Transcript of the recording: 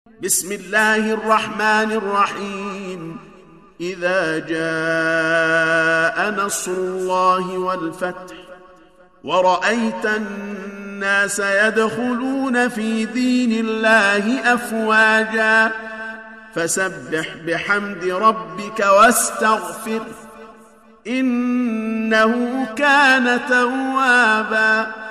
بسم الله الرحمن الرحيم إذا جاء نصر الله والفتح ورأيت الناس يدخلون في دين الله أفواجا فسبح بحمد ربك واستغفره إنه كان توابا.